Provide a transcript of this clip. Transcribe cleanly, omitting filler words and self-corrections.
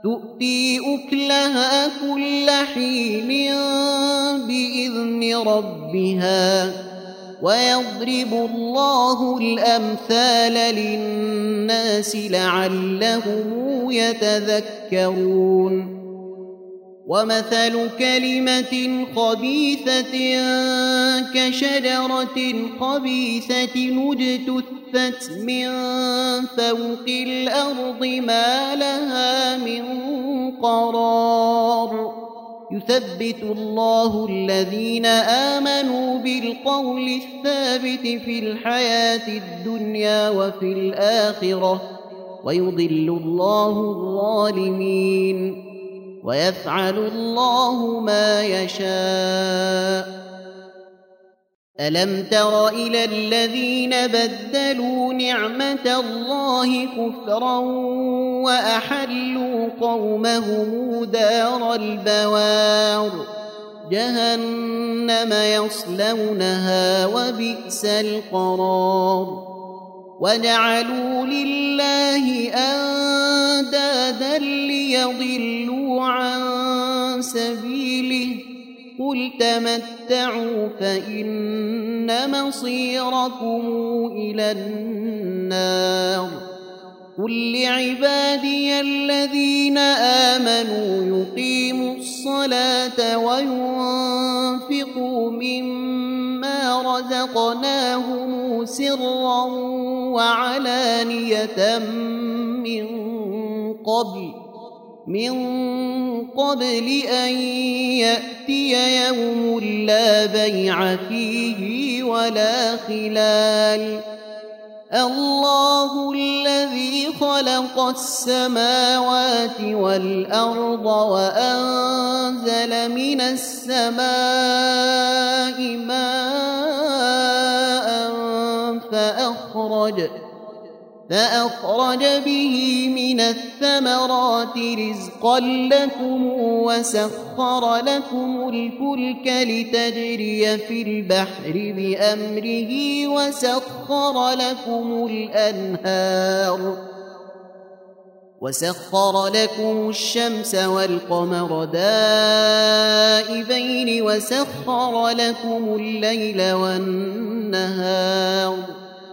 تؤتي أكلها كل حين بإذن ربها ويضرب الله الأمثال للناس لعلهم يتذكرون ومثل كلمة خبيثة كشجرة خبيثة اجتثت من فوق الأرض ما لها من قرار يثبت الله الذين آمنوا بالقول الثابت في الحياة الدنيا وفي الآخرة ويضل الله الظالمين ويفعل الله ما يشاء ألم تر إلى الذين بدلوا نعمة الله كفرا وأحلوا قومهم دار البوار جهنم يصلونها وبئس القرار وجعلوا لله أندادا ليضلوا عن سبيله قل تمتعوا فإن مصيركم إلى النار قل لعبادي الذين آمنوا يقيموا الصلاة وينفقوا مما رزقناهم سرا وعلانية من قبل أن يأتي يوم لا بيع فيه ولا خلال الله الذي خلق السماوات والأرض وأنزل من السماء ماء فأخرج به من الثمرات رزقا لكم وسخر لكم الفلك لتجري في البحر بأمره وسخر لكم الشمس والقمر دائبين وسخر لكم الليل والنهار